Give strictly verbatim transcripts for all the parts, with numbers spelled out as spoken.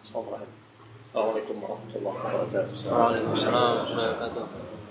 Assalamualaikum warahmatullahi wabarakatuh. Waalaikumsalam warahmatullahi wabarakatuh.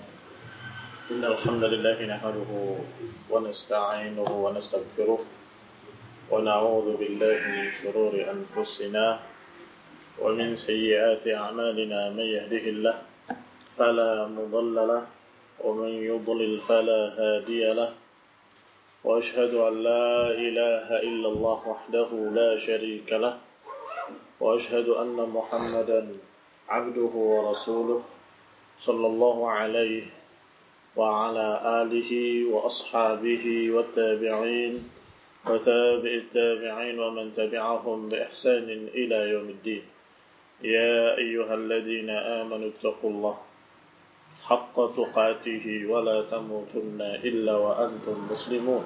Innal hamdalillah nahmaduhu wa nasta'inuhu wa nastaghfiruh wa na'udzu billahi min shururi anfusina wa min sayyiati a'malina may yahdihillahu fala mudilla lahu wa man yudlil fala hadiya lahu wa ashhadu an la ilaha illallah wahdahu la sharika lahu وأشهد أن محمدا عبده ورسوله صلى الله عليه وعلى آله وأصحابه والتابعين وتابع التابعين ومن تبعهم بإحسان إلى يوم الدين يا أيها الذين آمنوا اتقوا الله حق تقاته ولا تموتن إلا وأنتم مسلمون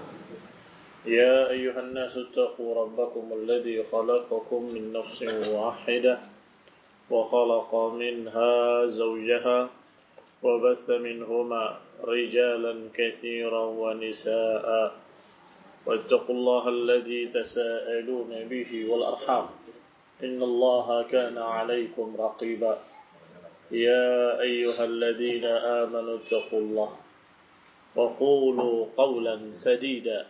يا أيها الناس اتقوا ربكم الذي خلقكم من نفس واحدة وخلق منها زوجها وبث منهما رجالا كثيرا ونساء واتقوا الله الذي تساءلون به والأرحام إن الله كان عليكم رقيبا يا أيها الذين آمنوا اتقوا الله وقولوا قولا سديدا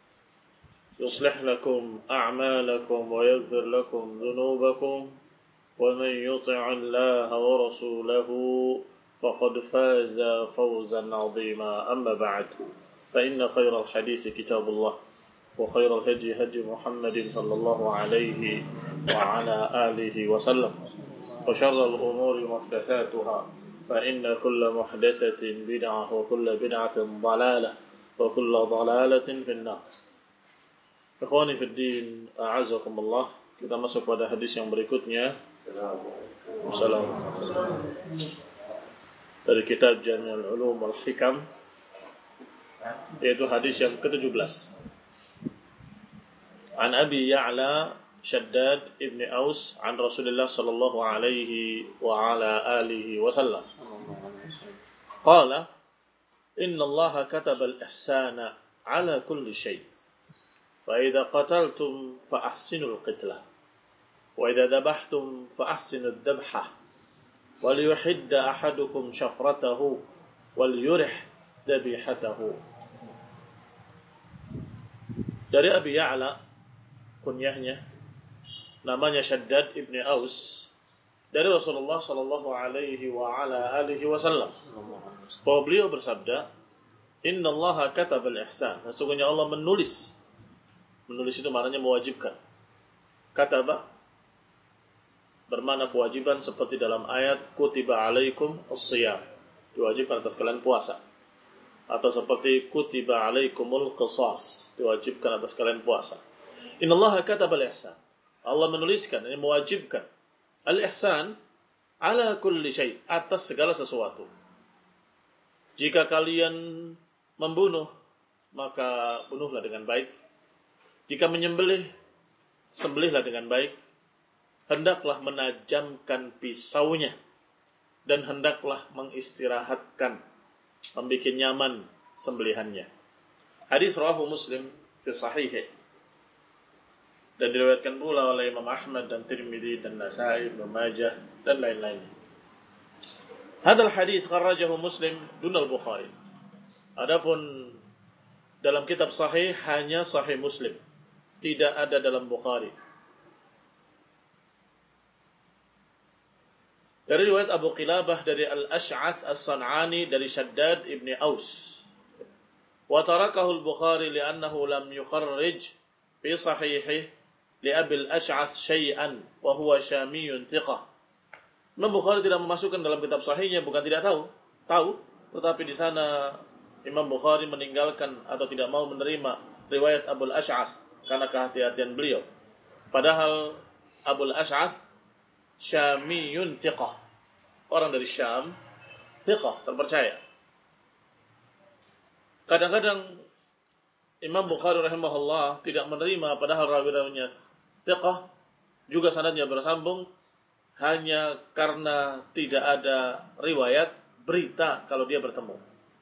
يصلح لكم أعمالكم ويغفر لكم ذنوبكم ومن يطع الله ورسوله فقد فاز فوزا عظيما أما بعد فإن خير الحديث كتاب الله وخير الهدي هدي محمد صلى الله عليه وعلى آله وسلم وشر الأمور محدثاتها فإن كل محدثة بدعة وكل بدعة ضلالة وكل ضلالة في النار. Ikhwani fi din, a'azakumullah. Kita masuk pada hadis yang berikutnya. Assalamualaikum. Dari kitab Jami'ul Ulum wal Hikam, yaitu hadis yang ketujuh belas. An Abi Ya'la Shaddad ibn Aus an Rasulullah sallallahu alaihi wa ala alihi wasallam. Qala, inna Allah kataba al-ihsana ala kulli shay'. فإذا قتلتم فأحسنوا القتلة وإذا ذبحتم فأحسنوا الذبحة وليحد أحدكم شفرته وليرح ذبيحته. Dari Abi Ya'la, kunyahnya namanya Shaddad ibn Aus, dari Rasulullah sallallahu alaihi wa ala alihi wasallam, bahwa beliau bersabda, Inna Allah kataba al-ihsan, sesungguhnya Allah menulis. Menulis itu maknanya mewajibkan. Kataba bermakna kewajiban, seperti dalam ayat kutiba alaikum as-siyam, diwajibkan atas kalian puasa. Atau seperti kutiba alaikumul qisas, diwajibkan atas kalian puasa. Innallaha kataba al-ihsan, Allah menuliskan, ini mewajibkan al-ihsan ala kulli syai', atas segala sesuatu. Jika kalian membunuh, maka bunuhlah dengan baik. Jika menyembelih, sembelihlah dengan baik. Hendaklah menajamkan pisaunya, dan hendaklah mengistirahatkan, membuat nyaman sembelihannya. Hadis rawahu Muslim fi sahihih, dan diriwayatkan pula oleh Imam Ahmad dan Tirmidzi dan Nasa'i, Ibnu Majah dan lain-lain. Hadal hadis kharrajahu Muslim dunal Bukhari. Adapun dalam kitab sahih hanya Sahih Muslim, tidak ada dalam Bukhari. Dari riwayat Abu Qilabah dari Al-Ash'ath As-San'ani dari Shaddad ibn Aus. Wa tarakahu al-Bukhari li'annahu lam yukharrij fi sahihi li Abi Al-Ash'ath syai'an wa huwa Syamiyyun thiqah. Imam Bukhari tidak memasukkan dalam kitab sahihnya, bukan tidak tahu, tahu, tetapi di sana Imam Bukhari meninggalkan atau tidak mau menerima riwayat Abu Al-Ash'ath karena kehati-hatian beliau. Padahal Abu Al-Ash'ath Syamiyyun thiqah, orang dari Syam, thiqah, terpercaya. Kadang-kadang Imam Bukhari rahimahullah tidak menerima padahal rawi-rawinya thiqah, juga sanadnya bersambung, hanya karena tidak ada riwayat berita kalau dia bertemu.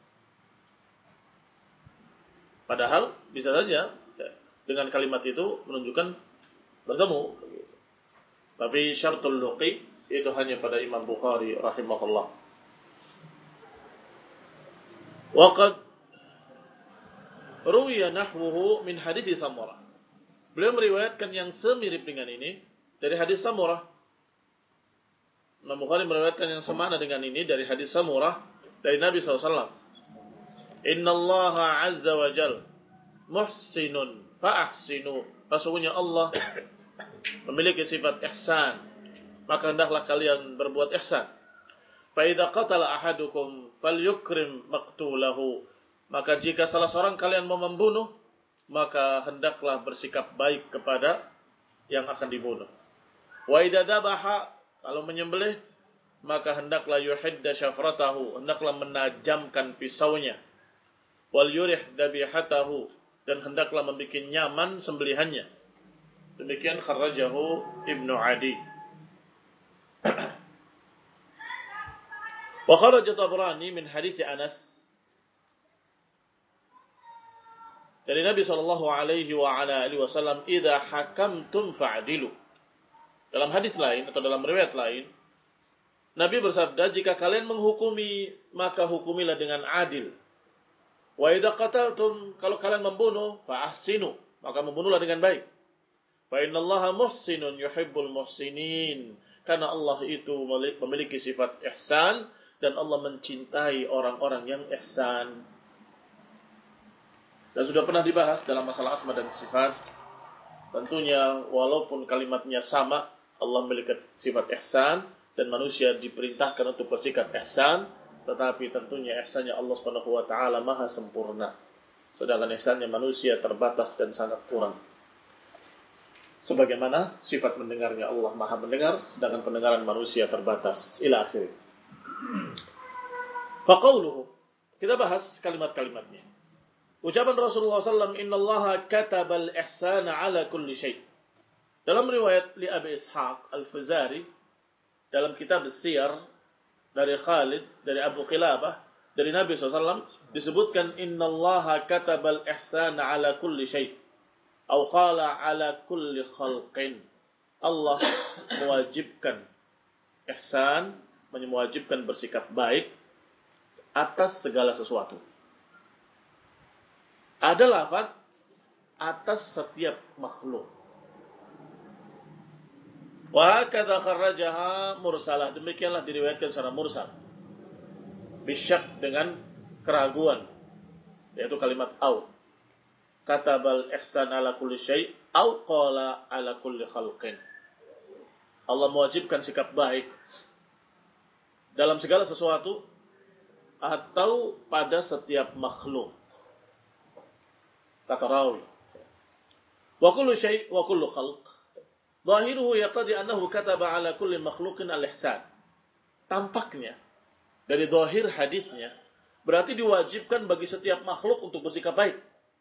Padahal bisa saja dengan kalimat itu menunjukkan bertemu. Tapi syartul luqi itu hanya pada Imam Bukhari rahimahullah. Waqad ruwiya nahwuhu min hadits Samurah. Beliau meriwayatkan yang semirip dengan ini dari hadis Samurah. Imam Bukhari meriwayatkan yang semana dengan ini dari hadis Samurah dari Nabi sallallahu alaihi wasallam. Inna Allah azza wa jal muhsinun fa'ahsinu. Sesungguhnya Allah memiliki sifat ihsan, maka hendaklah kalian berbuat ihsan. Fa idza qatala ahadukum falyukrim maqtulahu. Maka jika salah seorang kalian mau membunuh, maka hendaklah bersikap baik kepada yang akan dibunuh. Wa idza dzabaha, kalau menyembelih, maka hendaklah yuhidda syafratahu, hendaklah menajamkan pisaunya. Wal yurih dabihatahu, dan hendaklah membuat nyaman sembelihannya. Demikian kharrajahu Ibnu Adi. Wa kharaja Tabrani min hadits Anas. Dari Nabi sallallahu alaihi wa ala alihi wasallam, "Idza hakamtum fa'dilu." Dalam hadis lain atau dalam riwayat lain, Nabi bersabda, jika kalian menghukumi, maka hukumilah dengan adil. Wa idza qataltum, kalau kalian membunuh, fa ahsinu, maka membunuhlah dengan baik. Fa innallaha muhsinun yuhibbul muhsinin. Karena Allah itu memiliki sifat ihsan dan Allah mencintai orang-orang yang ihsan. Dan sudah pernah dibahas dalam masalah asma dan sifat. Tentunya walaupun kalimatnya sama, Allah memiliki sifat ihsan dan manusia diperintahkan untuk bersikap ihsan, tetapi tentunya ihsannya Allah Subhanahu wa taala maha sempurna. Sedangkan ihsannya manusia terbatas dan sangat kurang. Sebagaimana sifat mendengarnya Allah maha mendengar, sedangkan pendengaran manusia terbatas. Ila akhir. Faqauluhu. Kita bahas kalimat-kalimatnya. Ucapan Rasulullah sallallahu alaihi wasallam, "Inna Allaha katabal ihsana ala kulli syai'." Dalam riwayat li Abi Ishaq Al-Fazari, dalam kitab As-Siyar, dari Khalid, dari Abu Qilabah, dari Nabi sallallahu alaihi wasallam, disebutkan, "Inna Allaha katabal ihsana ala kulli syai'." Atau qala ala kulli khalqin. Allah mewajibkan ihsan, mewajibkan bersikap baik atas segala sesuatu. Ada lafaz atas setiap makhluk. Wa kadza kharrajaha mursalah, demikianlah diriwayatkan secara mursal. Bisyak, dengan keraguan, yaitu kalimat au. Katabal ihsan ala kulli syai' au qala ala kulli khalqin. Allah mewajibkan sikap baik dalam segala sesuatu atau pada setiap makhluk. Kata rawi, wa kullu syai' wa kullu khalq zahiruhu yaqtadi annahu kataba ala kulli makhluqin al-ihsan. Tampaknya dari zahir hadisnya berarti diwajibkan bagi setiap makhluk untuk bersikap baik.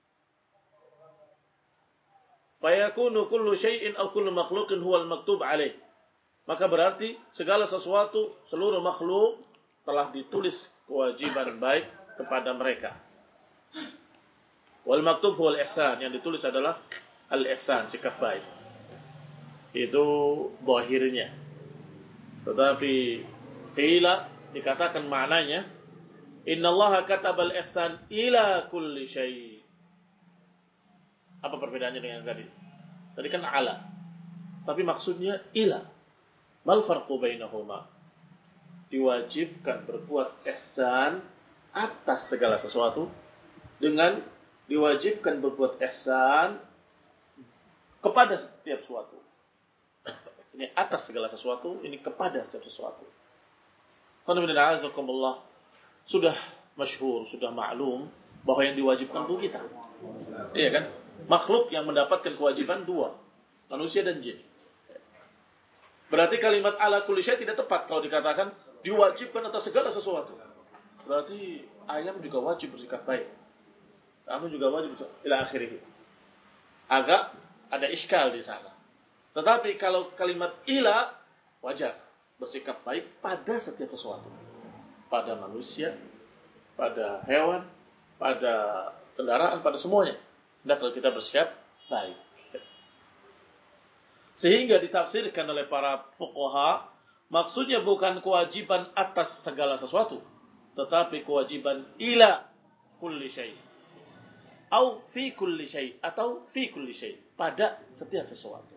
Fa yakunu kullu syai'in aw kullu makhluqin huwa al-maktub alaih. Maka berarti segala sesuatu, seluruh makhluk telah ditulis kewajiban baik kepada mereka. Wal maktub huwal ihsan, yang ditulis adalah al-ihsan, sikap baik. Itu zahirnya. Tetapi qila, dikatakan maknanya, innallaha katabal ihsan ila kulli syai'. Apa perbedaannya dengan tadi? Tadi kan ala. Tapi maksudnya ila. Mal farqu bainahuma? Diwajibkan berbuat ihsan atas segala sesuatu dengan diwajibkan berbuat ihsan kepada setiap sesuatu. Ini atas segala sesuatu, ini kepada setiap sesuatu. Alhamdulillah, sudah masyhur, sudah maklum bahwa yang diwajibkan itu kita. Iya kan? Makhluk yang mendapatkan kewajiban dua, manusia dan jin. Berarti kalimat ala kulli syai' tidak tepat kalau dikatakan diwajibkan atas segala sesuatu. Berarti ayam juga wajib bersikap baik. Kamu juga wajib ila akhirih. Agak ada iskal di sana. Tetapi kalau kalimat ila, wajar bersikap baik pada setiap sesuatu. Pada manusia, pada hewan, pada kendaraan, pada semuanya. Hendaklah kita bersikap baik. Sehingga ditafsirkan oleh para fuqaha, maksudnya bukan kewajiban atas segala sesuatu, tetapi kewajiban ila kulli syai'. Au fi kulli syai' atau fi kulli syai', pada setiap sesuatu.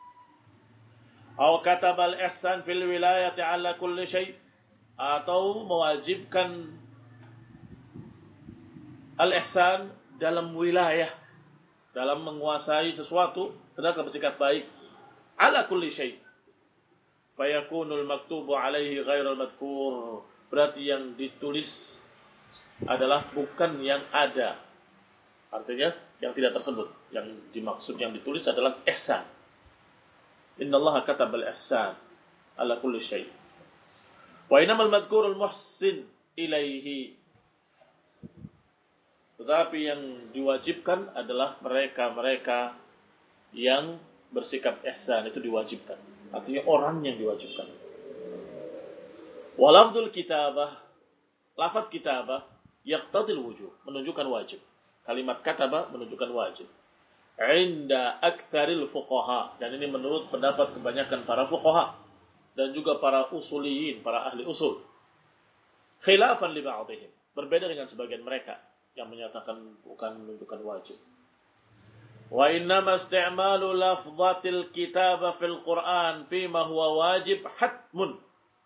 Au katabal ihsan fil wilayati ala kulli syai', atau mewajibkan al-ihsan dalam wilayah, dalam menguasai sesuatu, hendaklah bersikap baik ala kulli syai'. Fayakunul maktubu alaihi ghairul madhkur, berarti yang ditulis adalah bukan yang ada. Artinya yang tidak tersebut. Yang dimaksud yang ditulis adalah ihsan. Innallaha katabal ihsan ala kulli syai'. Wa innamal madhkurul muhsin ilaihi. Tetapi yang diwajibkan adalah mereka-mereka yang bersikap ihsan, itu diwajibkan. Artinya orang yang diwajibkan. Walafdul kitabah, lafaz kitabah, yaqtadil wujub, menunjukkan wajib. Kalimat kataba menunjukkan wajib. Inda aktsaril fuqaha, dan ini menurut pendapat kebanyakan para fuqaha dan juga para usuliyin, para ahli usul. Khilafan li ba'dihim, berbeda dengan sebagian mereka yang menyatakan bukan menunjukkan wajib. Wa innama isti'malu lafzatil kitabah fil Qur'an fima huwa wajib hatmun.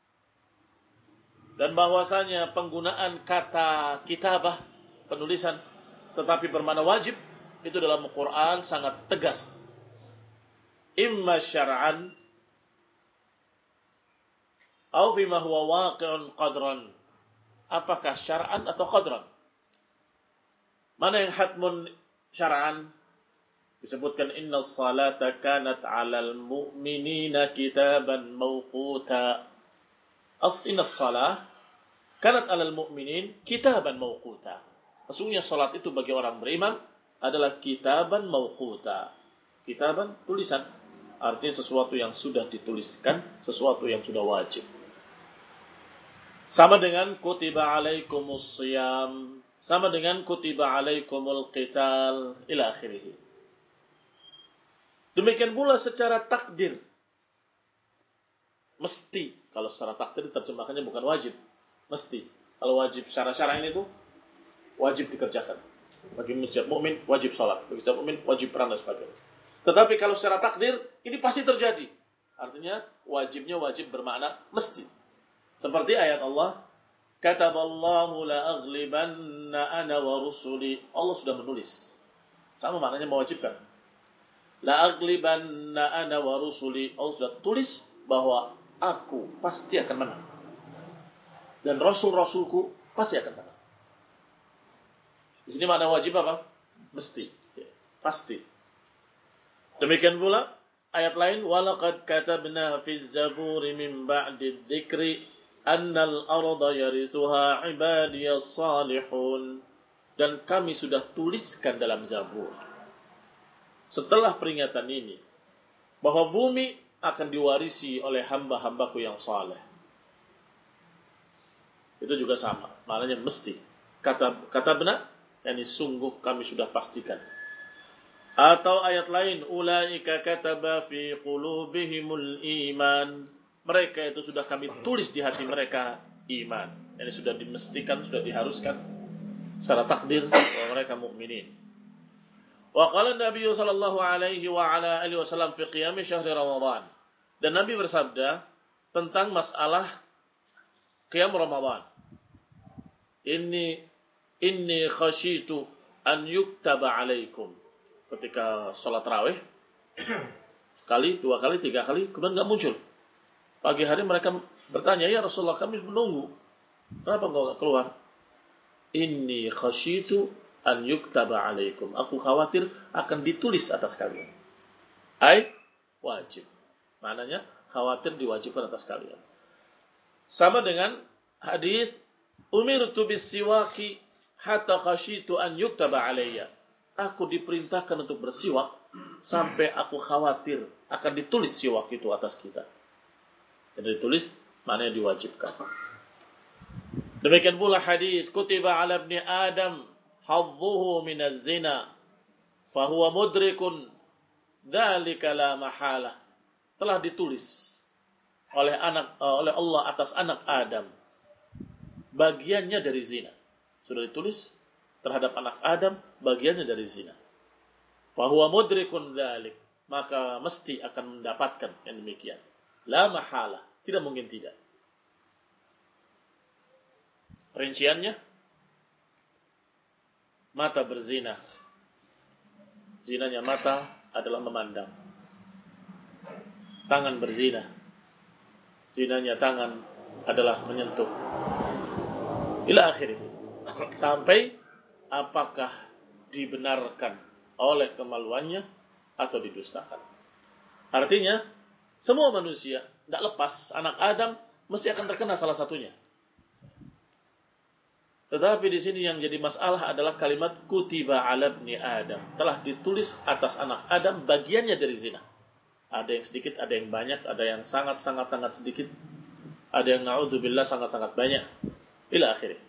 Dan bahwasanya penggunaan kata kitabah, penulisan, tetapi bermakna wajib, itu dalam Al-Quran sangat tegas. Imma syar'an, atau fima huwa waqi'un qadran. Apakah syar'an atau qadran? Mana yang hatmun syar'an? Disebutkan inna salata kanat 'alal mu'minina kitaban mawquta. As inna salah kanat 'alal mu'minin kitaban mawquta. Sesungguhnya salat itu bagi orang beriman adalah kitaban mawquta. Kitaban tulisan, artinya sesuatu yang sudah dituliskan, sesuatu yang sudah wajib. Sama dengan kutiba alaikumus shiyam, sama dengan kutiba alaikumul qital ila akhirih. Demikian pula secara takdir. Mesti. Kalau secara takdir terjemahannya bukan wajib. Mesti. Kalau wajib secara syar'i itu wajib dikerjakan. Bagi setiap mukmin wajib salat. Bagi setiap mukmin wajib perang dan sebagainya. Tetapi kalau secara takdir ini pasti terjadi. Artinya wajibnya wajib bermakna mesti. Seperti ayat Allah, kataballahu la aghlibanna ana wa rusuli. Allah sudah menulis. Sama maknanya mewajibkan. La aghlibanna ana wa rusuli. Allah sudah tulis bahwa aku pasti akan menang. Dan rasul-rasulku pasti akan menang. Di sini makna wajib apa? Mesti. Pasti. Demikian pula ayat lain, walaqad katabna fi zaburi min ba'di dzikri annal arda yarithuha ibadiyas salihun. Dan kami sudah tuliskan dalam Zabur, setelah peringatan ini, bahwa bumi akan diwarisi oleh hamba-hambaku yang saleh. Itu juga sama, maknanya mesti. Kata kata benar, yakni sungguh kami sudah pastikan. Atau ayat lain, ulaika kataba fi qulubihimul iman. Mereka itu sudah kami tulis di hati mereka iman. Ini sudah dimestikan, sudah diharuskan secara takdir bahwa mereka mukminin. Wa qala Nabi sallallahu alaihi wa ala alihi wasallam fi qiyam syahr Ramadan. Dan Nabi bersabda tentang masalah qiyam Ramadan. Inni inni khasyitu an yuktaba alaikum. Ketika salat tarawih sekali, dua kali, tiga kali, kemudian enggak muncul. Pagi hari mereka bertanya, "Ya Rasulullah, kami menunggu. Kenapa engkau enggak keluar?" Inni khasyitu an yuktaba alaikum. Aku khawatir akan ditulis atas kalian. Ai wajib. Maknanya khawatir diwajibkan atas kalian. Sama dengan hadis umirtu bis-siwaki hatta khasyitu an yuktaba alayya. Aku diperintahkan untuk bersiwak sampai aku khawatir akan ditulis siwak itu atas kita. Jadi ditulis maknanya diwajibkan. Demikian pula hadis kutiba ala ibni Adam hadzuhu minaz zina fahuwa mudrikun dzalika la mahalah. telah ditulis oleh anak oleh Allah atas anak Adam bagiannya dari zina. Sudah ditulis terhadap anak Adam bagiannya dari zina. Fa huwa mudrikun dzalik, maka mesti akan mendapatkan yang demikian. La mahala, tidak mungkin tidak. Rinciannya, mata berzina. Zinanya mata adalah memandang. Tangan berzina. Zinanya tangan adalah menyentuh. Ila akhirnya. Sampai apakah dibenarkan oleh kemaluannya atau didustakan. Artinya, semua manusia, tidak lepas anak Adam, mesti akan terkena salah satunya. Tetapi di sini yang jadi masalah adalah kalimat kutiba ala ibni Adam. Telah ditulis atas anak Adam bagiannya dari zina. Ada yang sedikit, ada yang banyak, ada yang sangat-sangat-sangat sedikit. Ada yang na'udzubillah sangat-sangat banyak. Ila akhirnya.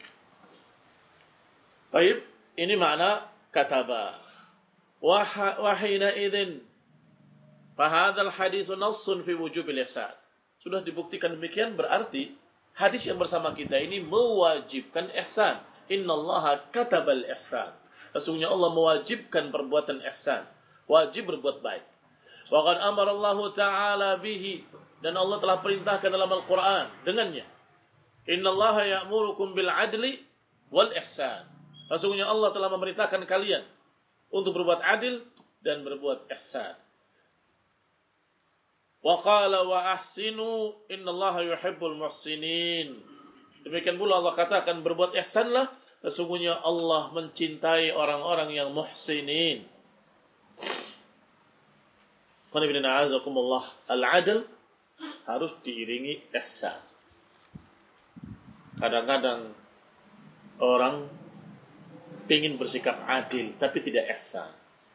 Baik, ini makna kataba. Wahina idin. Fahadhal hadisu nassun fi wujubil ihsan. Sudah dibuktikan demikian berarti hadis yang bersama kita ini mewajibkan ihsan. Innallaha katabal ihsan. Sesungguhnya Allah mewajibkan perbuatan ihsan. Wajib berbuat baik. Wa qad amara Allah Ta'ala bihi. Dan Allah telah perintahkan dalam Al-Quran dengannya. Innallaha ya'murukum bil adli wal ihsan. Sesungguhnya Allah telah memerintahkan kalian untuk berbuat adil dan berbuat ihsan. Wa qala wa ahsinu innallaha yuhibbul muhsinin. Demikian pula Allah katakan berbuat ihsanlah, sesungguhnya Allah mencintai orang-orang yang muhsinin. Qul inna a'azakumullah al-'adl harus diiringi ihsan. Kadang-kadang orang ingin bersikap adil tapi tidak ihsan.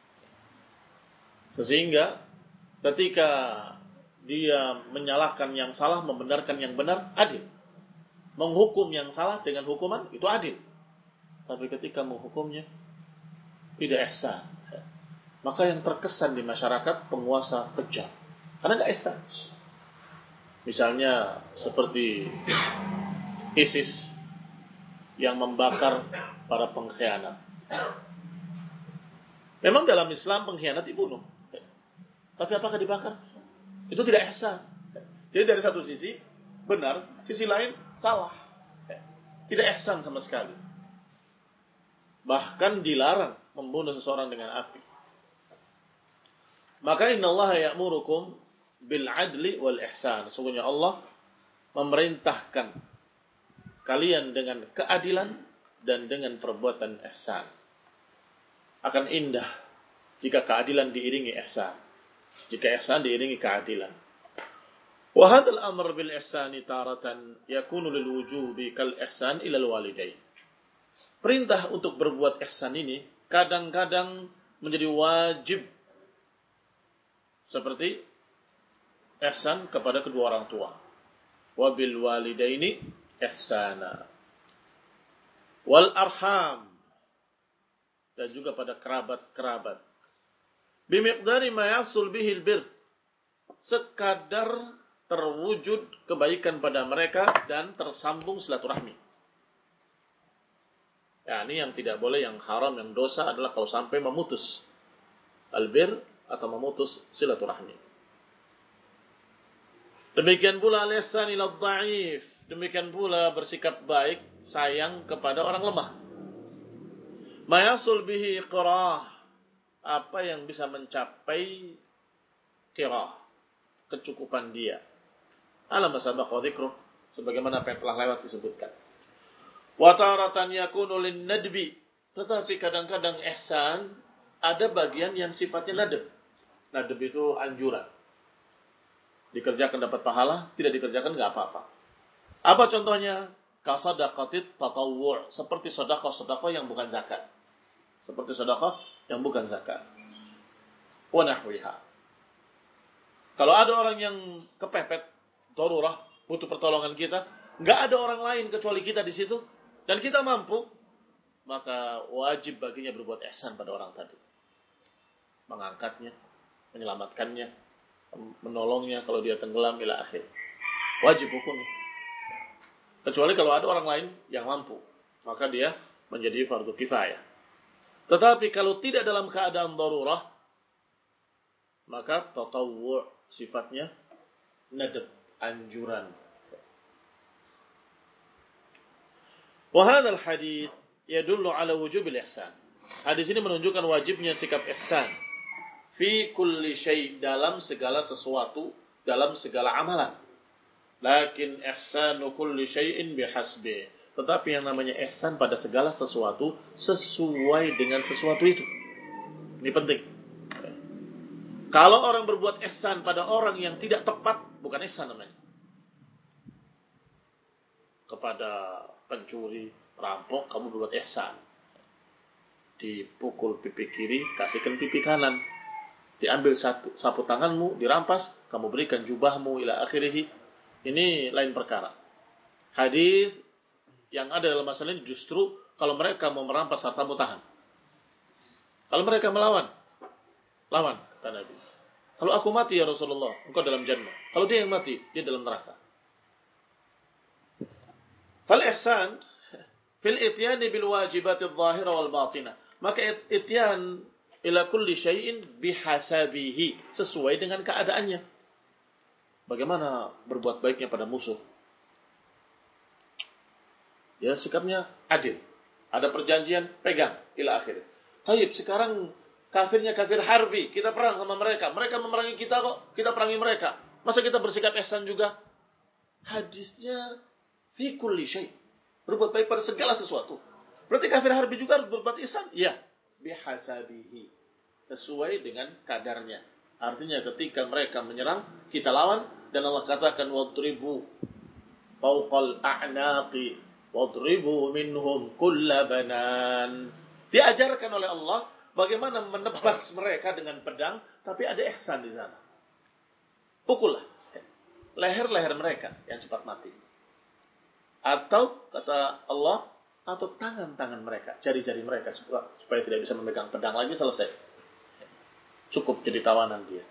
Sehingga ketika dia menyalahkan yang salah, membenarkan yang benar, adil. Menghukum yang salah dengan hukuman, itu adil. Tapi ketika menghukumnya, tidak ihsan. Maka yang terkesan di masyarakat, penguasa kejam. Karena tidak ihsan. Misalnya, seperti ISIS yang membakar para pengkhianat. Memang dalam Islam pengkhianat dibunuh. Tapi apakah dibakar? Itu tidak ihsan. Jadi dari satu sisi benar, sisi lain salah. Tidak ihsan sama sekali. Bahkan dilarang membunuh seseorang dengan api. Maka innallaha ya'murukum bil adli wal ihsan. Sesungguhnya Allah memerintahkan kalian dengan keadilan dan dengan perbuatan ihsan. Akan indah jika keadilan diiringi ihsan. Jika ihsan diiringi keadilan. Wa hadzal amr bil ihsani taratan yakunu lil wujubi kal ihsan ila al walidain. Perintah untuk berbuat ihsan ini kadang-kadang menjadi wajib seperti ihsan kepada kedua orang tua. Wa bil walidaini ihsana. Wal arham, dan juga pada kerabat-kerabat. Bimiqdari ma yasul bihil bir, sekadar terwujud kebaikan pada mereka dan tersambung silaturahmi. Ya, ini yang tidak boleh, yang haram, yang dosa adalah kalau sampai memutus albir atau memutus silaturahmi. Demikian pula al-ihsan ila dhaif, demikian pula bersikap baik, sayang kepada orang lemah. Ma yasul bihi qirah, apa yang bisa mencapai qirah, kecukupan dia. Alam sabaqa dzikruh, sebagaimana apa yang telah lewat disebutkan. Wa taratan yakunu lin nadbi, tetapi kadang-kadang ihsan ada bagian yang sifatnya nadb. Nadb itu anjuran. Dikerjakan dapat pahala, tidak dikerjakan enggak apa-apa. Apa contohnya? Ka shadaqatit tatawwu', seperti sedekah-sedekah yang bukan zakat. Seperti sedekah yang bukan zakat. Wa nahwiha. Kalau ada orang yang kepepet, darurah, butuh pertolongan kita, enggak ada orang lain kecuali kita di situ, dan kita mampu, maka wajib baginya berbuat ihsan pada orang tadi. Mengangkatnya, menyelamatkannya, menolongnya kalau dia tenggelam ila akhir. Wajib hukumnya. Kecuali kalau ada orang lain yang mampu, maka dia menjadi fardu kifayah. Tetapi kalau tidak dalam keadaan darurah, maka tatawwu' sifatnya nadab, anjuran. Wa hadzal hadits yadullu ala wujubil ihsan. Hadis ini menunjukkan wajibnya sikap ihsan fi kulli syai', dalam segala sesuatu, dalam segala amalan. Lakin ihsanu kulli syai'in bihasbi. Tetapi yang namanya ihsan pada segala sesuatu sesuai dengan sesuatu itu. Ini penting. Kalau orang berbuat ihsan pada orang yang tidak tepat, bukan ihsan namanya. Kepada pencuri, perampok, kamu berbuat ihsan. Dipukul pipi kiri, kasihkan pipi kanan. Diambil satu, sapu tanganmu, dirampas, kamu berikan jubahmu ila akhirih. Ini lain perkara. Hadis yang ada dalam masalah ini justru kalau mereka mau merampas hartamu, tahan. Kalau mereka melawan, lawan, kata Nabi. Kalau aku mati ya Rasulullah, engkau dalam jannah. Kalau dia yang mati, dia dalam neraka. Fal ihsan fil ityan bil wajibat adh-dhahira wal batinah. Maka ityan ila kulli syai'in bihasabihi, sesuai dengan keadaannya. Bagaimana berbuat baiknya pada musuh? Ya, sikapnya adil. Ada perjanjian, pegang ila akhir. Taib, sekarang kafirnya kafir harbi, kita perang sama mereka. Mereka memerangi kita kok, kita perangi mereka. Masa kita bersikap ihsan juga? Hadisnya fi kulli syai', berbuat baik pada segala sesuatu. Berarti kafir harbi juga harus berbuat ihsan? Iya, bihasabihi, sesuai dengan kadarnya. Artinya ketika mereka menyerang, kita lawan, dan Allah katakan wadribu fawqal a'naqi wadribu minhum kulla banan. Diajarkan oleh Allah bagaimana menebas mereka dengan pedang, tapi ada ihsan di sana. Pukullah leher-leher mereka yang cepat mati. Atau kata Allah, atau tangan-tangan mereka, jari-jari mereka supaya tidak bisa memegang pedang lagi, selesai. Cukup jadi tawanan dia.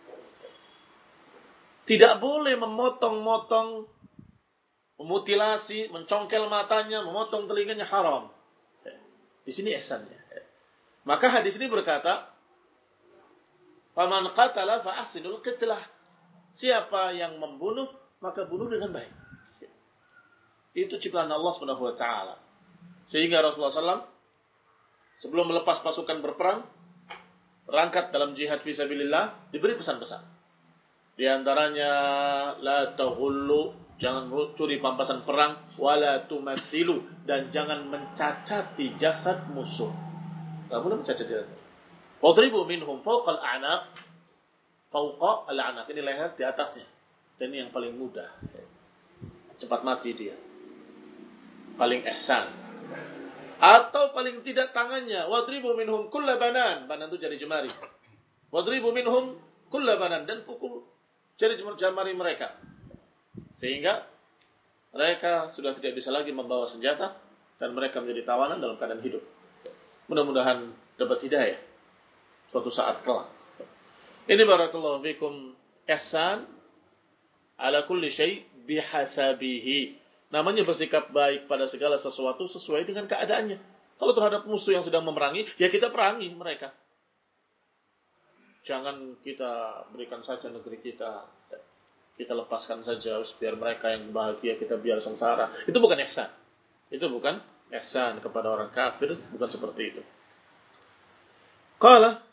Tidak boleh memotong-motong, memutilasi, mencongkel matanya, memotong telinganya, haram. Di sini ihsannya. Maka hadis ini berkata, "Faman qatala fa ahsinul qitlah." Siapa yang membunuh, maka bunuh dengan baik. Itu ciptaan Allah Subhanahu wa taala. Sehingga Rasulullah sallallahu alaihi wasallam sebelum melepas pasukan berperang, berangkat dalam jihad fisabilillah, diberi pesan-pesan. Di antaranya, la taghullu, jangan curi pampasan perang, wala tumathilu, dan jangan mencacati jasad musuh. Enggak boleh mencacati jasad. Wadribu minhum fawqal a'naq, fawqa al-a'naq, ini leher di atasnya. Dan ini yang paling mudah. Cepat mati dia. Paling ihsan. Atau paling tidak tangannya, wadribu minhum kulla banan, banan itu jari jemari. Wadribu minhum kulla banan, dan pukul jari jemari mereka. Sehingga mereka sudah tidak bisa lagi membawa senjata dan mereka menjadi tawanan dalam keadaan hidup. Mudah-mudahan dapat hidayah suatu saat kelak. Ini barakallahu fikum ihsan ala kulli syai' bihasabihi. Namanya bersikap baik pada segala sesuatu sesuai dengan keadaannya. Kalau terhadap musuh yang sedang memerangi, ya kita perangi mereka. Jangan kita berikan saja negeri kita, kita lepaskan saja biar mereka yang bahagia, kita biar sengsara. Itu bukan ihsan. Itu bukan ihsan kepada orang kafir, bukan seperti itu. Qala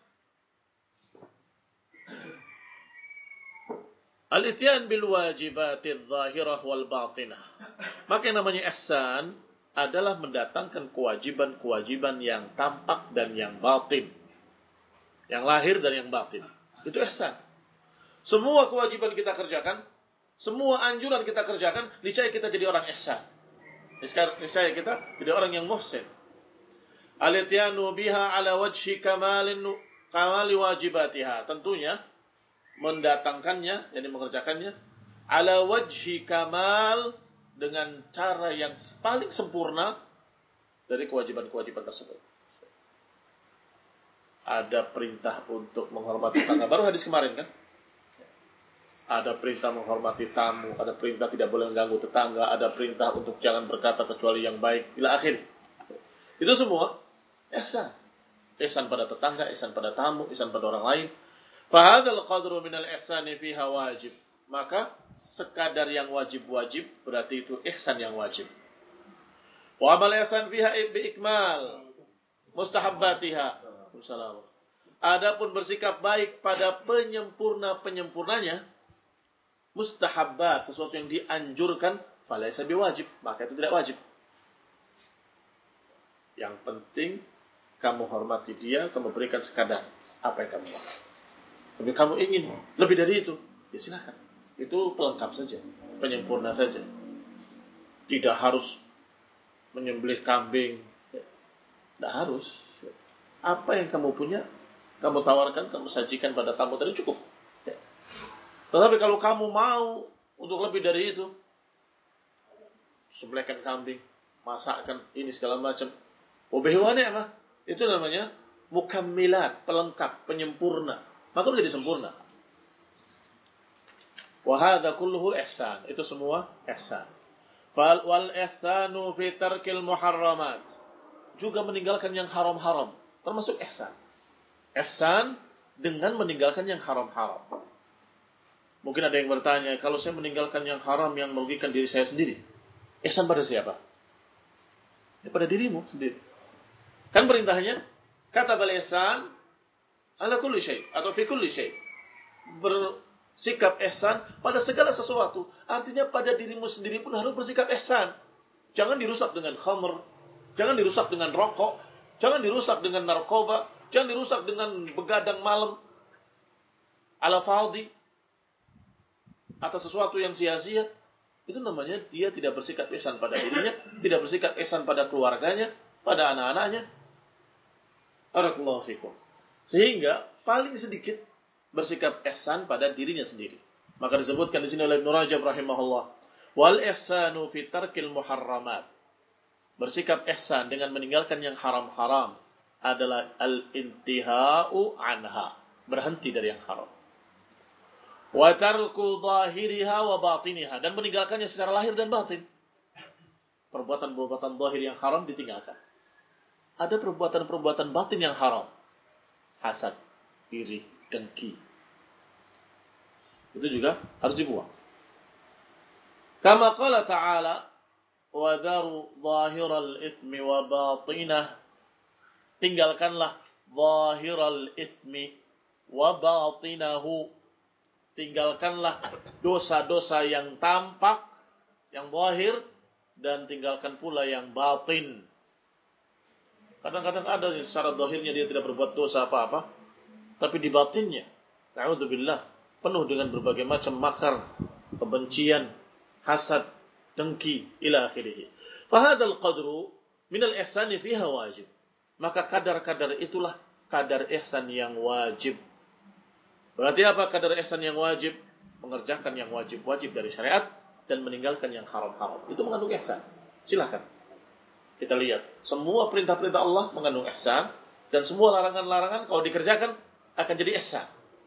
al-ityan bil wajibatidz zahirah wal batinah. Maka yang namanya ihsan adalah mendatangkan kewajiban-kewajiban yang tampak dan yang batin. Yang lahir dan yang batin. Itu ihsan. Semua kewajiban kita kerjakan, semua anjuran kita kerjakan, niscaya kita jadi orang ihsan. Niscaya kita jadi orang yang muhsin. Al-ityanu biha ala wajhi kamalin kamali wajibatiha. Tentunya mendatangkannya, yani mengerjakannya ala wajhi kamal, dengan cara yang paling sempurna dari kewajiban-kewajiban tersebut. Ada perintah untuk menghormati tetangga. Baru hadis kemarin kan? Ada perintah menghormati tamu, ada perintah tidak boleh mengganggu tetangga, ada perintah untuk jangan berkata kecuali yang baik, ila akhir. Itu semua ihsan. Ihsan pada tetangga, ihsan pada tamu, ihsan pada orang lain. Fahadzal qadru minal ihsani fiha wajib. Maka sekadar yang wajib-wajib berarti itu ihsan yang wajib. Wa amal ihsan fiha bi ikmal mustahabbatiha. Assalamualaikum. Adapun bersikap baik pada penyempurna-penyempurnanya, mustahabbat, sesuatu yang dianjurkan, falaysa biwajib, maka itu tidak wajib. Yang penting kamu hormati dia, kamu berikan sekadar apa yang kamu mau. Tapi kamu ingin lebih dari itu, ya silakan. Itu pelengkap saja, penyempurna saja. Tidak harus menyembelih kambing, tidak harus. Apa yang kamu punya, kamu tawarkan, kamu sajikan pada tamu tadi cukup. Tetapi kalau kamu mau untuk lebih dari itu, sembelihkan kambing, masakkan ini segala macam, ubehwane apa? Itu namanya mukammilat, pelengkap, penyempurna. Maka menjadi sempurna. Wa hadza kulluhu ihsan. Itu semua ihsan. Fal wal ihsanu fi tarkil muharramat. Juga meninggalkan yang haram-haram, termasuk ihsan. Ihsan dengan meninggalkan yang haram-haram. Mungkin ada yang bertanya, kalau saya meninggalkan yang haram yang merugikan diri saya sendiri, ihsan pada siapa? Ya pada dirimu sendiri. Kan perintahnya, kata bal ihsan ala kulli syai' atau fi kulli syai'. Bersikap ihsan pada segala sesuatu. Artinya pada dirimu sendiri pun harus bersikap ihsan. Jangan dirusak dengan khamr, jangan dirusak dengan rokok, jangan dirusak dengan narkoba, jangan dirusak dengan begadang malam ala fadhi atau sesuatu yang sia-sia. Itu namanya dia tidak bersikap ihsan pada dirinya, tidak bersikap ihsan pada keluarganya, pada anak-anaknya. Barakallahu fikum. Sehingga paling sedikit bersikap ihsan pada dirinya sendiri. Maka disebutkan di sini oleh Ibnu Rajab rahimahullah, wal ihsanu fi tarkil muharramat. Bersikap ihsan dengan meninggalkan yang haram-haram adalah al-intihau anha, berhenti dari yang haram. Wa tarku zahiriha wa batiniha, dan meninggalkannya secara lahir dan batin. Perbuatan-perbuatan zahir yang haram ditinggalkan. Ada perbuatan-perbuatan batin yang haram. Hasad, iri, dengki. Itu juga harus dibuang. Kama qala ta'ala, wa dharu zahiral ithmi wa batinah. Tinggalkanlah zahiral ithmi wa batinahu. Tinggalkanlah dosa-dosa yang tampak, yang zahir, dan tinggalkan pula yang batin. Kadang-kadang ada secara zahirnya dia tidak berbuat dosa apa-apa, tapi di batinnya, na'udzubillah, penuh dengan berbagai macam makar, kebencian, hasad, dengki, ila akhirih. Fahadal qadru minal ihsani fiha wajib. Maka kadar-kadar itulah kadar ihsan yang wajib. Berarti apa kadar ihsan yang wajib? Mengerjakan yang wajib-wajib dari syariat dan meninggalkan yang haram-haram. Itu mengandung ihsan. Silakan. Kita lihat. Semua perintah-perintah Allah mengandung ihsan. Dan semua larangan-larangan kalau dikerjakan akan jadi ihsan.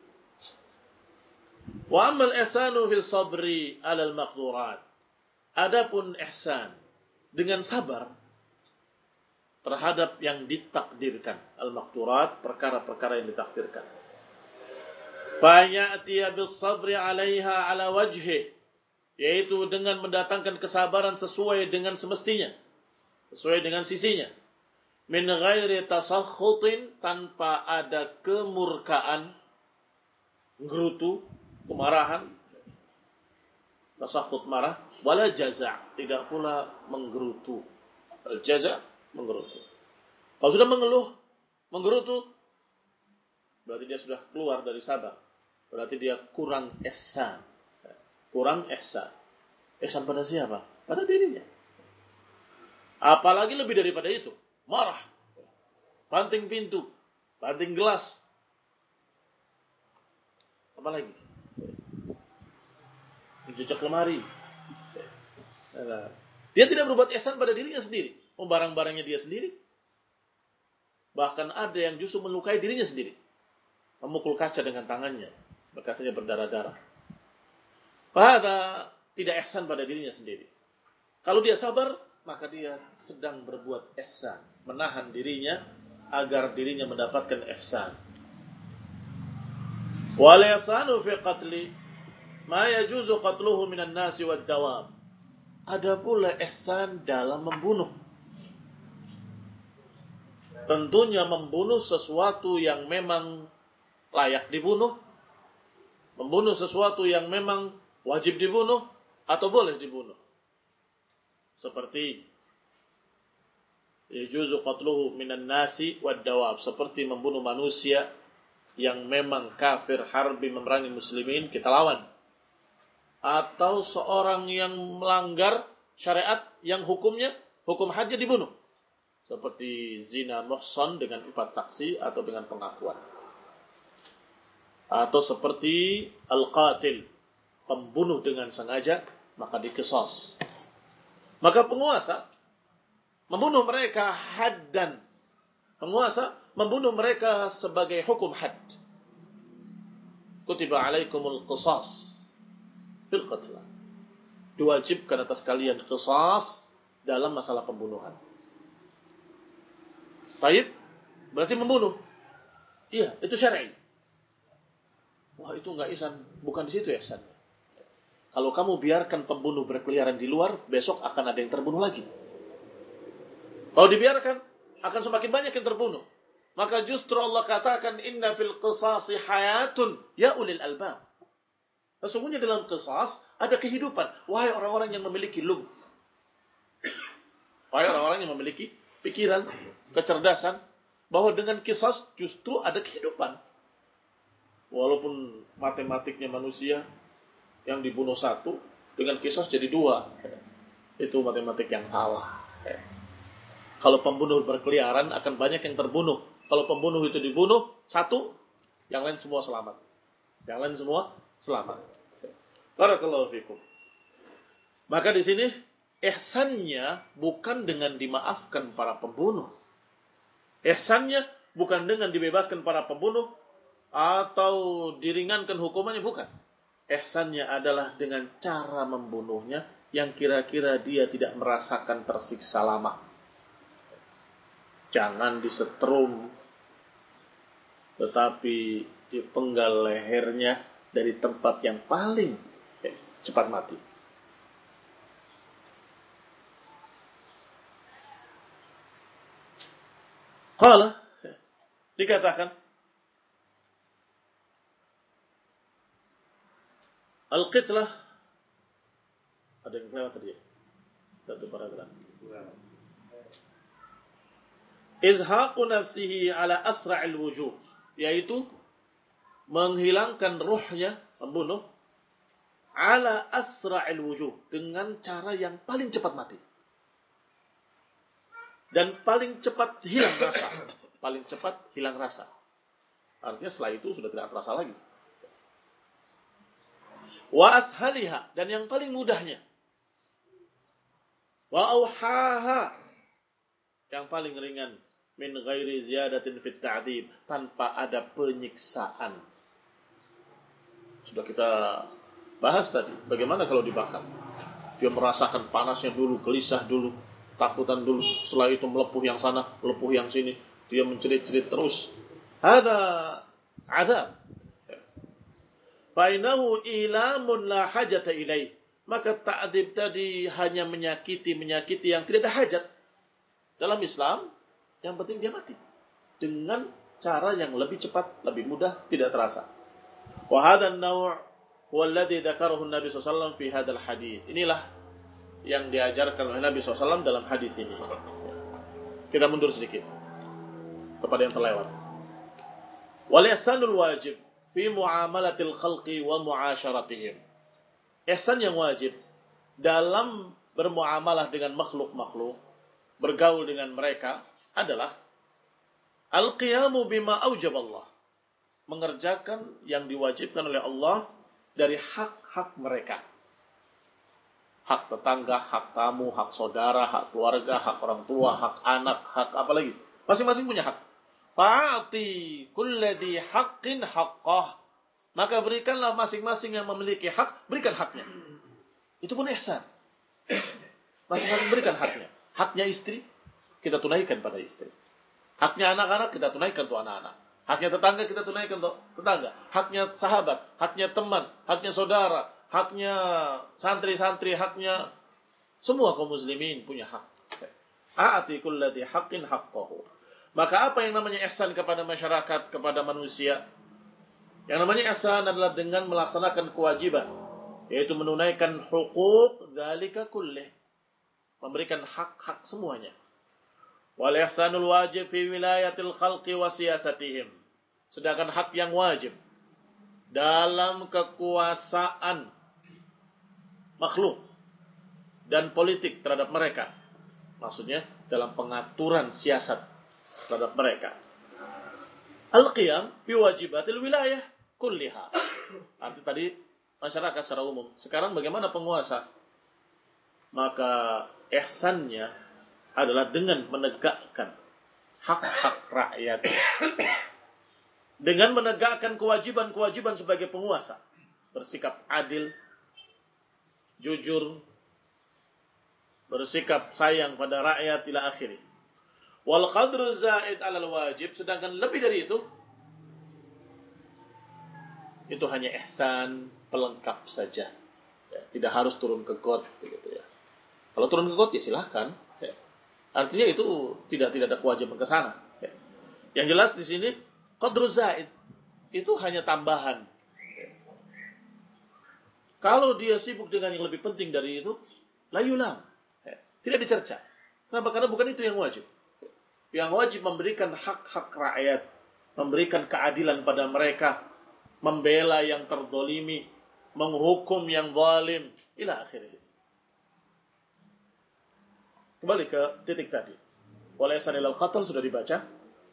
Wa ammal ihsanu fil sabri alal maqdurat. Adapun ihsan dengan sabar terhadap yang ditakdirkan. Al-maqdurat, perkara-perkara yang ditakdirkan. Fayatiya bis sabri 'alaiha 'ala wajhi, yaitu dengan mendatangkan kesabaran sesuai dengan semestinya, sesuai dengan sisinya. Min ghairi tasakhutin, tanpa ada kemurkaan, gerutu, kemarahan, tasakhut marah, wala jaza', tidak pula menggerutu. Al-jaza' menggerutu. Kalau sudah mengeluh, menggerutu, berarti dia sudah keluar dari sabar. Berarti dia kurang ihsan. Kurang ihsan. Ihsan pada siapa? Pada dirinya. Apalagi lebih daripada itu. Marah. Banting pintu. Banting gelas. Apalagi? Menjejak lemari. Dia tidak berbuat ihsan pada dirinya sendiri. Barang-barangnya dia sendiri. Bahkan ada yang justru melukai dirinya sendiri. Memukul kaca dengan tangannya. Bekasnya berdarah-darah. Fahada tidak ihsan pada dirinya sendiri. Kalau dia sabar, maka dia sedang berbuat ihsan, menahan dirinya agar dirinya mendapatkan ihsan. Wal ihsanu fi qatli ma yajuzu qatluhu minan nasi wad dawab. Ada pula ihsan dalam membunuh. Tentunya membunuh sesuatu yang memang layak dibunuh, membunuh sesuatu yang memang wajib dibunuh atau boleh dibunuh. Seperti yajuzu qatluhu minan nasi wad dawab, seperti membunuh manusia yang memang kafir harbi memerangi muslimin, kita lawan. Atau seorang yang melanggar syariat yang hukumnya hukum hadnya dibunuh. Seperti zina muhsan dengan empat saksi atau dengan pengakuan. Atau seperti al-qatil, pembunuh dengan sengaja, maka diqisas. Maka penguasa membunuh mereka haddan. Penguasa membunuh mereka sebagai hukum had. Kutiba alaikumul qisas fil qatl. Diwajibkan atas kalian qisas dalam masalah pembunuhan. Taib berarti membunuh. Iya, itu syar'i. Wah, itu enggak ihsan, bukan di situ ihsan. Kalau kamu biarkan pembunuh berkeliaran di luar, besok akan ada yang terbunuh lagi. Kalau dibiarkan, akan semakin banyak yang terbunuh. Maka justru Allah katakan, inna fil qisasi hayatun ya ulil albab. Sesungguhnya dalam qisas ada kehidupan. Wahai orang-orang yang memiliki lub. Wahai orang-orang yang memiliki pikiran, kecerdasan, bahwa dengan qisas justru ada kehidupan. Walaupun matematiknya manusia, yang dibunuh satu, dengan qisas jadi dua. Itu matematik yang salah. Kalau pembunuh berkeliaran, akan banyak yang terbunuh. Kalau pembunuh itu dibunuh, satu, yang lain semua selamat. Yang lain semua selamat. Barakallahu fikum. Maka di sini, ihsannya bukan dengan dimaafkan para pembunuh. Ihsannya bukan dengan dibebaskan para pembunuh, atau diringankan hukumannya, bukan. Ihsannya adalah dengan cara membunuhnya yang kira-kira dia tidak merasakan tersiksa lama. Jangan disetrum, tetapi dipenggal lehernya dari tempat yang paling eh, cepat mati. Qala, dikatakan, al-qitlah, ada yang kelewat tadi ya? Satu paragraf. Izhaqu nafsihi ala asra'il wujuh, yaitu menghilangkan ruhnya, membunuh, ala asra'il wujuh, dengan cara yang paling cepat mati. Dan paling cepat hilang rasa. Paling cepat hilang rasa. Artinya setelah itu sudah tidak terasa lagi. Wa ashaliha, dan yang paling mudahnya. Wa auhaha, yang paling ringan. Min ghairi ziyadatin fit ta'dib, tanpa ada penyiksaan. Sudah kita bahas tadi, bagaimana kalau dibakar? Dia merasakan panasnya dulu, gelisah dulu, takutan dulu, setelah itu melepuh yang sana, melepuh yang sini, dia mencerit-cerit terus. Hada azab. Fainahu ilamun la hajata ilaih. Maka ta'dib tadi hanya menyakiti-menyakiti yang tidak ada hajat. Dalam Islam, yang penting dia mati. Dengan cara yang lebih cepat, lebih mudah, tidak terasa. Wa hadha an-naw' huwa alladhi dzakarahu an-nabi sallallahu alaihi wasallam fi hadzal hadits. Inilah yang diajarkan oleh Nabi sallallahu alaihi wasallam dalam hadis ini. Kita mundur sedikit kepada yang terlewat. Wal ihsanul wajib fi muamalatil khalqi wa muasyaratihim. Ihsan yang wajib dalam bermuamalah dengan makhluk-makhluk, bergaul dengan mereka, adalah al-qiyamu bima aujab Allah, mengerjakan yang diwajibkan oleh Allah dari hak-hak mereka. Hak tetangga, hak tamu, hak saudara, hak keluarga, hak orang tua, hak anak, hak apa lagi? Masing-masing punya hak. Fa'ati kulladhi haqqin haqqah. maka berikanlah masing-masing yang memiliki hak, berikan haknya. Itu pun ihsan. Masing-masing berikan haknya. Haknya istri, kita tunaikan pada istri. Haknya anak-anak, kita tunaikan untuk anak-anak. Haknya tetangga, kita tunaikan untuk tetangga. Haknya sahabat, haknya teman, haknya saudara, haknya santri-santri, haknya semua kaum muslimin punya hak. A'ati kulladhi haqqin haqqahu. Maka apa yang namanya ihsan kepada masyarakat, kepada manusia? Yang namanya ihsan adalah dengan melaksanakan kewajiban, yaitu menunaikan hukuk dzalika kullih. Memberikan hak-hak semuanya. Wal ihsanul wajib fi wilayatil khalqi wa siyasatihim. Sedangkan hak yang wajib dalam kekuasaan makhluk dan politik terhadap mereka. Maksudnya dalam pengaturan siasat terhadap mereka. Al-qiyam bi wajibatil wilayah kulliha. Arti tadi masyarakat secara umum. Sekarang bagaimana penguasa? Maka ihsannya adalah dengan menegakkan hak-hak rakyat. Dengan menegakkan kewajiban-kewajiban sebagai penguasa. Bersikap adil, jujur, bersikap sayang pada rakyat ila akhiri. Wal qadru zaid 'alal wajib, sedangkan lebih dari itu itu hanya ihsan pelengkap saja. Ya, tidak harus turun ke got begitu ya. Kalau turun ke got ya silahkan. Ya. Artinya itu tidak tidak ada kewajiban ke sana. Ya. Yang jelas di sini qadru zaid itu hanya tambahan. Ya. Kalau dia sibuk dengan yang lebih penting dari itu, la yulam. Ya. Tidak dicerca. Kenapa? Karena bukan itu yang wajib. Yang wajib memberikan hak-hak rakyat, memberikan keadilan pada mereka, membela yang terdolimi, menghukum yang zalim, ila akhirnya. Kembali ke titik tadi. Wal ihsan ilal qatl sudah dibaca.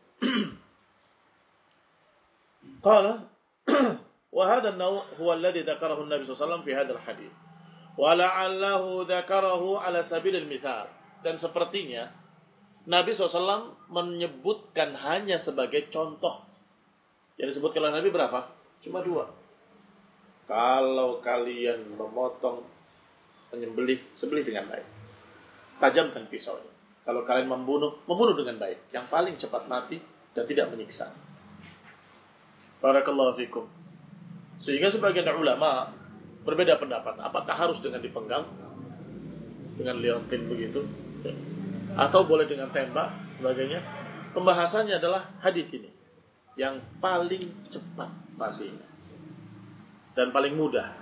Qala wa hadha an-naw' huwa alladhi dzakarahu an-nabi sallallahu alaihi wasallam fi hadzal hadits. Wa la'allahu dzakarahu ala sabil al-mithal. Dan sepertinya Nabi shallallahu alaihi wasallam menyebutkan hanya sebagai contoh. Yang disebutkan oleh Nabi berapa? Cuma dua. Kalau kalian memotong, menyembelih, sembelih dengan baik. Tajamkan pisaunya. Kalau kalian membunuh, membunuh dengan baik. Yang paling cepat mati dan tidak menyiksa. Barakallahu fikum. Sehingga sebagian ulama berbeda pendapat. Apakah harus dengan dipenggal? Dengan liontin begitu? Atau boleh dengan tembak? Sebagainya. Pembahasannya adalah hadis ini. Yang paling cepat matinya. Dan paling mudah.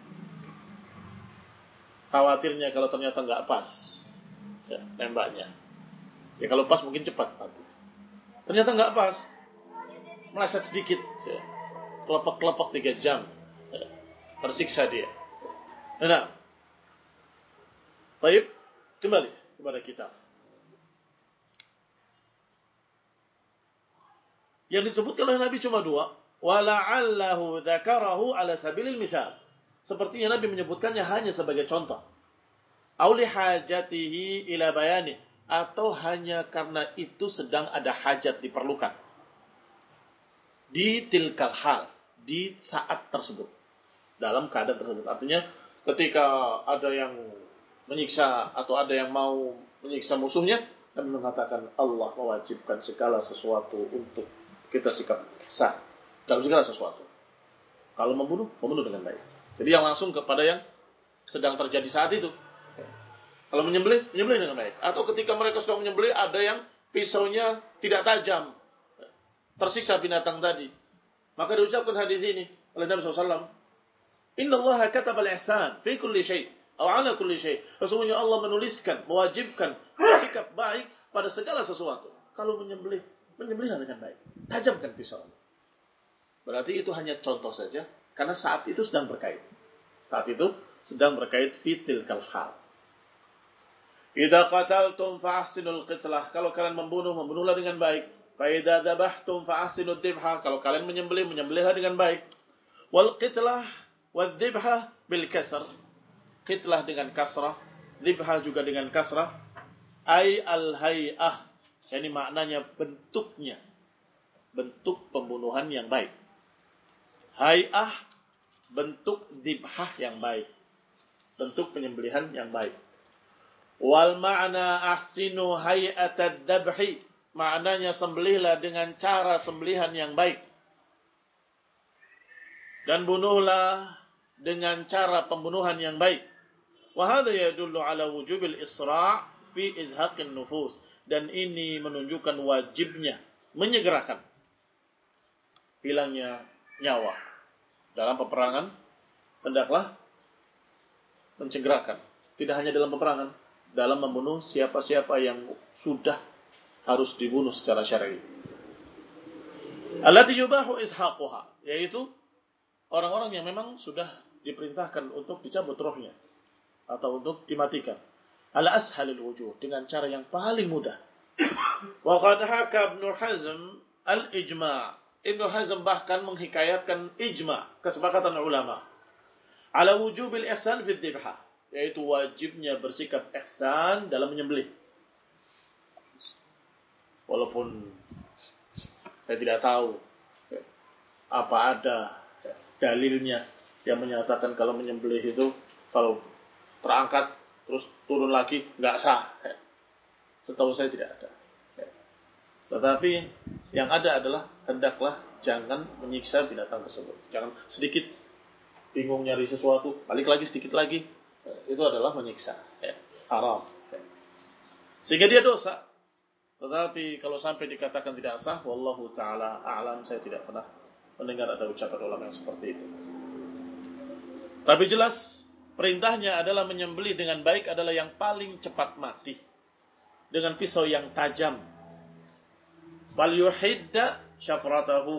Khawatirnya kalau ternyata nggak pas. Ya, tembaknya. Ya kalau pas mungkin cepat mati. Ternyata nggak pas, meleset sedikit, ya. Kelepek-kelepek tiga jam, ya. Tersiksa dia. Nah, baik, kembali kepada kita. Yang disebutkan oleh Nabi cuma dua. Wala'allahu dzakarahu ala sabilil mithal. Sepertinya Nabi menyebutkannya hanya sebagai contoh. Auli hajatihi ila bayani, atau hanya karena itu sedang ada hajat diperlukan di tilkal hal, di saat tersebut, dalam keadaan tersebut. Artinya ketika ada yang menyiksa atau ada yang mau menyiksa musuhnya, Nabi mengatakan Allah mewajibkan segala sesuatu untuk kita sikap ihsan dalam segala sesuatu. Kalau membunuh, membunuh dengan baik. Jadi yang langsung kepada yang sedang terjadi saat itu. Kalau menyembelih, menyembelih dengan baik. Atau ketika mereka sedang menyembelih, ada yang pisaunya tidak tajam. Tersiksa binatang tadi. Maka diucapkan hadis ini oleh Nabi shallallahu alaihi wasallam. Inna Allah kataba al-ihsan fi kulli syai' atau ala kulli syai'. Sesungguhnya Allah menuliskan, mewajibkan sikap baik pada segala sesuatu. Kalau menyembelih, menyembelihlah dengan baik. Tajamkan pisau. Berarti itu hanya contoh saja. Karena saat itu sedang berkait. Saat itu sedang berkait fitil kalhal. Idza qataltum fa'ahsinul qitlah. Kalau kalian membunuh, membunuhlah dengan baik. Fa idza dzabhtum fa'ahsinud dzibha. Kalau kalian menyembelih, menyembelihlah dengan baik. Wal qitlah wal dzibha bil kasr. Qitlah dengan kasrah, dzibha juga dengan kasrah. Ai al hay'ah. Yani maknanya bentuknya. Bentuk pembunuhan yang baik. Hay'ah, bentuk dibhah yang baik. Bentuk penyembelihan yang baik. Wal ma'na ahsinu hay'atad dabhi. Maknanya sembelihlah dengan cara sembelihan yang baik. Dan bunuhlah dengan cara pembunuhan yang baik. Wa hadha yadullu ala wujubil isra' fi izhaqin nufus. Dan ini menunjukkan wajibnya menyegerakan hilangnya nyawa. Dalam peperangan, hendaklah menyegerakan. Tidak hanya dalam peperangan, dalam membunuh siapa-siapa yang sudah harus dibunuh secara syar'i. Allati yubahu izhaquha, yaitu orang-orang yang memang sudah diperintahkan untuk dicabut rohnya atau untuk dimatikan. Ala ashalil wujuh, dengan cara yang paling mudah. Wa qad haka Ibnu Hazm al-ijma'. Ibnu Hazm bahkan menghikayatkan ijma', kesepakatan ulama. Ala wujubil ihsan fi dzibhah, yaitu wajibnya bersikap ihsan dalam menyembelih. Walaupun saya tidak tahu apa ada dalilnya yang menyatakan kalau menyembelih itu kalau terangkat terus turun lagi nggak sah. Setahu saya tidak ada. Tetapi yang ada adalah hendaklah jangan menyiksa binatang tersebut. Jangan sedikit bingung nyari sesuatu, balik lagi sedikit lagi, itu adalah menyiksa. Haram. Sehingga dia dosa. Tetapi kalau sampai dikatakan tidak sah, wallahu ta'ala a'lam, saya tidak pernah mendengar ada ucapan ulama yang seperti itu. Tapi jelas perintahnya adalah menyembelih dengan baik adalah yang paling cepat mati. Dengan pisau yang tajam. Wal yuhidda syafratahu.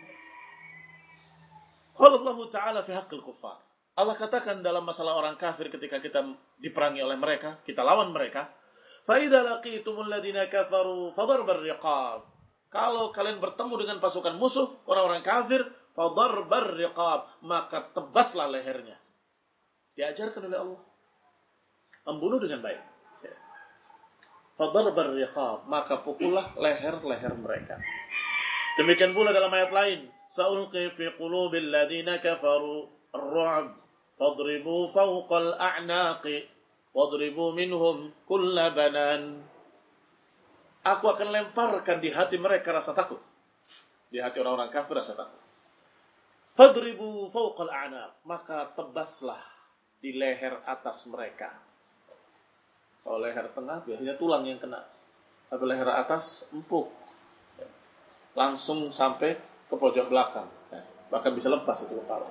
Qala Allah Ta'ala fi haqqil kuffar. Allah katakan dalam masalah orang kafir ketika kita diperangi oleh mereka, kita lawan mereka. Fa idza laqitumul ladzina kafaru fadarbar riqab. Kalau kalian bertemu dengan pasukan musuh, orang-orang kafir, fadarbar riqab, maka tebaslah lehernya. Diajarkan oleh Allah. Membunuh dengan baik. Fadarbar riqab, maka pukullah leher-leher mereka. Demikian pula dalam ayat lain, sa'ulqi fi qulubil ladzina kafaru ar-ru'b fadribu fawqal a'naqi wadribu minhum kulla banan. Aku akan lemparkan di hati mereka rasa takut. Di hati orang-orang kafir rasa takut. Fadribu fawqal a'naq, maka tebaslah di leher atas mereka. Kalau leher tengah biasanya tulang yang kena. Tapi leher atas empuk. Langsung sampai ke pojok belakang. Bahkan bisa lepas itu kepala.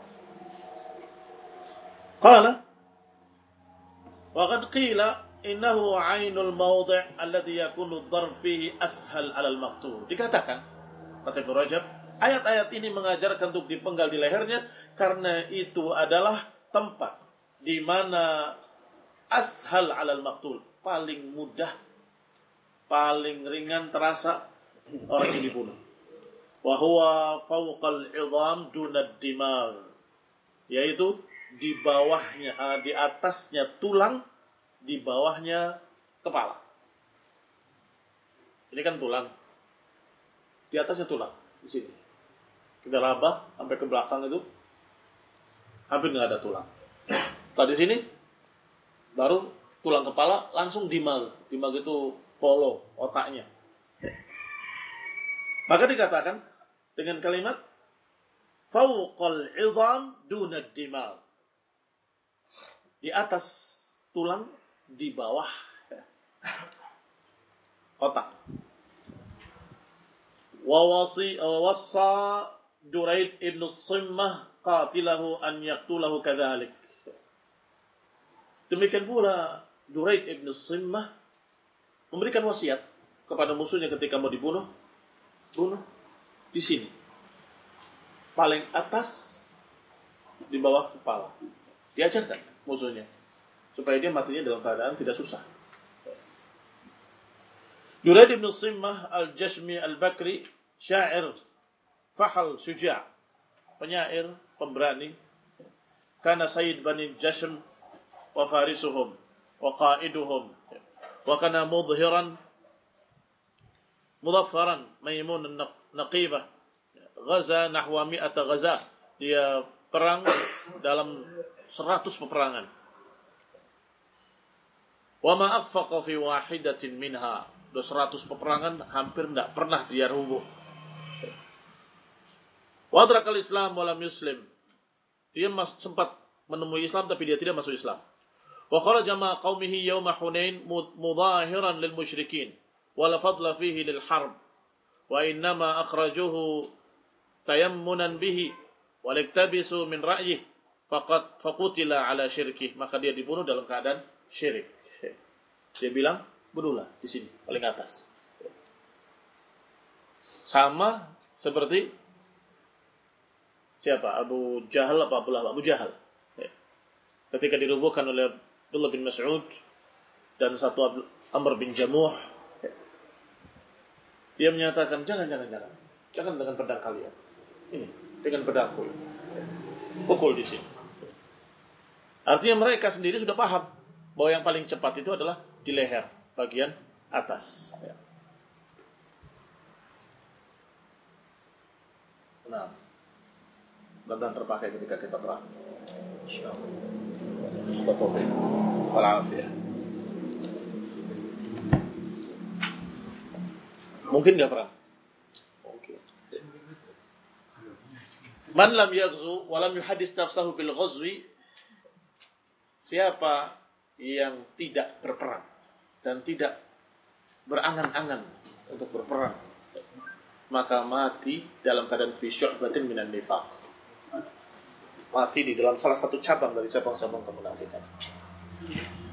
Qala wa qad qila innahu 'ainul mawdi' alladhi yakunu ad-darb fihi ashal 'ala al-maqtul. Dikatakan kata Ibnu Rajab, ayat-ayat ini mengajarkan untuk dipenggal di lehernya karena itu adalah tempat di mana ashal 'alal maqtul, paling mudah, paling ringan terasa orang yang dibunuh. Wa huwa fawqal 'idham dunad dimag, yaitu di bawahnya, di atasnya tulang, di bawahnya kepala. Ini kan tulang, di atasnya tulang di sini. Kita rabah sampai ke belakang itu hampir nggak ada tulang. Tadi sini baru tulang kepala langsung dimag. Dimag itu polo, otaknya. Maka dikatakan dengan kalimat fawqal 'idham dunad dimag. Di atas tulang, di bawah otak. Wa wasi wa wassa Duraid ibn Simmah qatilahu an yaqtulahu kadzalik. Demikian pula Duraid ibn Simmah memberikan wasiat kepada musuhnya ketika mau dibunuh, bunuh di sini. Paling atas di bawah kepala. Diajarkan musuhnya supaya dia matinya dalam keadaan tidak susah. Duraid ibn Simmah al-Jashmi al-Bakri, syair fahal syuja', penyair pemberani. Kana sayyid bani Jashm wa farisuhum wa qa'iduhum wa kana mudhiran mudaffaran maymun an-naqibah ghaza nahwa mi'ata ghaza dia perang dalam seratus peperangan. Wa ma affaqa fi wahidatin minha. Dari seratus peperangan hampir tidak pernah dia rubuh. Wa adrakal Islam wa lam yuslim. Dia sempat menemui Islam tapi dia tidak masuk Islam. Wa kharaja ma qaumihi yawma Hunain mudahiran lil musyrikin wa la fadla fihi lil harb. Wa innama akhrajuhu tayammunan bihi wa liktabisu min ra'yih faqad faqutila ala syirkih. Maka dia dibunuh dalam keadaan syirik. Dia bilang, bunuhlah di sini paling atas. Sama seperti siapa? Abu Jahal apa Abu Lahab? Abu Jahal. Ketika dirubuhkan oleh Abdullah bin Mas'ud dan satu Amr bin Jamuh, dia menyatakan jangan jangan jangan, jangan dengan pedang kalian. Ini dengan pedangku. Pukul di sini. Artinya mereka sendiri sudah paham bahwa yang paling cepat itu adalah di leher bagian atas. Nah, mudah-mudahan terpakai ketika kita perang. Insyaallah. Waalaikumsalam. Mungkin nggak perang? Mungkin. Man lam yaghzu wa lam yuhaddis nafsahu bil ghazwi. Siapa yang tidak berperang dan tidak berangan-angan untuk berperang, maka mati dalam keadaan fi syu'batin minan nifaq. Mati di dalam salah satu cabang dari cabang-cabang kemunafikan.